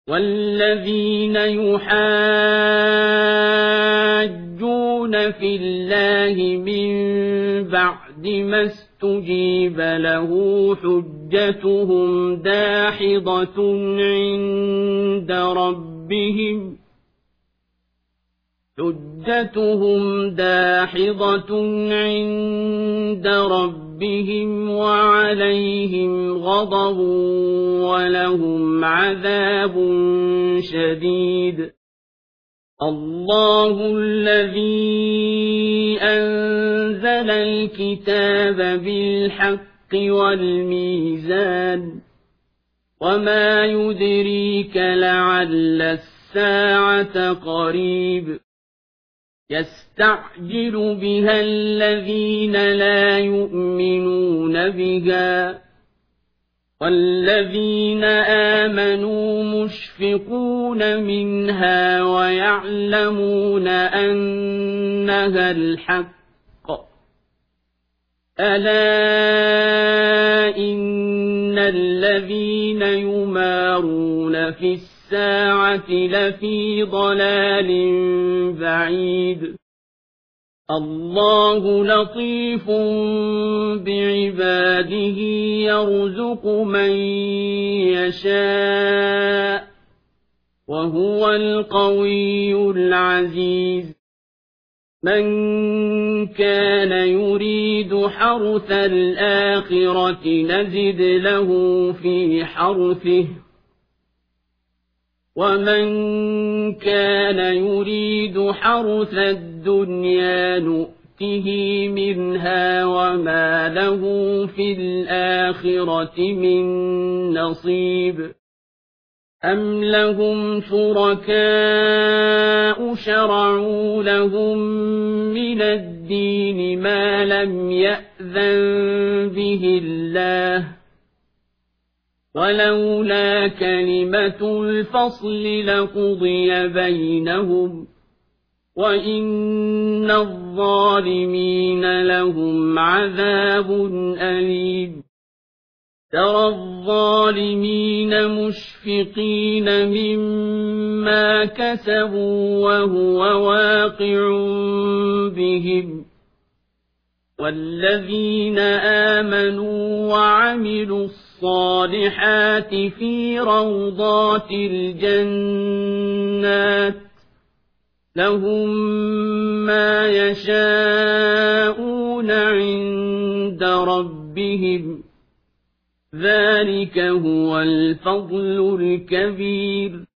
والذين يحاجون في الله من بعد ما استجيب له حجتهم داحضة عند ربهم وعليهم غضب ولهم عذاب شديد. الله الذي أنزل الكتاب بالحق والميزان وما يدريك لعل الساعة قريب. يستعجل بها الذين لا يؤمنون بها والذين آمنوا مشفقون منها ويعلمون أنها الحق. ألا إن الذين يمارون في الساعة لفي ضلال بعيد. الله لطيف بعباده يرزق من يشاء وهو القوي العزيز. من كان يريد حرث الآخرة نزد له في حرثه ومن كان يريد حرث الدنيا نؤته منها وما له في الآخرة من نصيب. أم لهم شركاء شرعوا لهم من الدين ما لم يأذن به الله ولولا كلمة الفصل لقضي بينهم وإن الظالمين لهم عذاب أليم. ترى الظالمين مشفقين مما كسبوا وهو واقع بهم والذين آمنوا وعملوا الصالحات في روضات الجنات لهم ما يشاءون عند ربهم ذلك هو الفضل الكبير.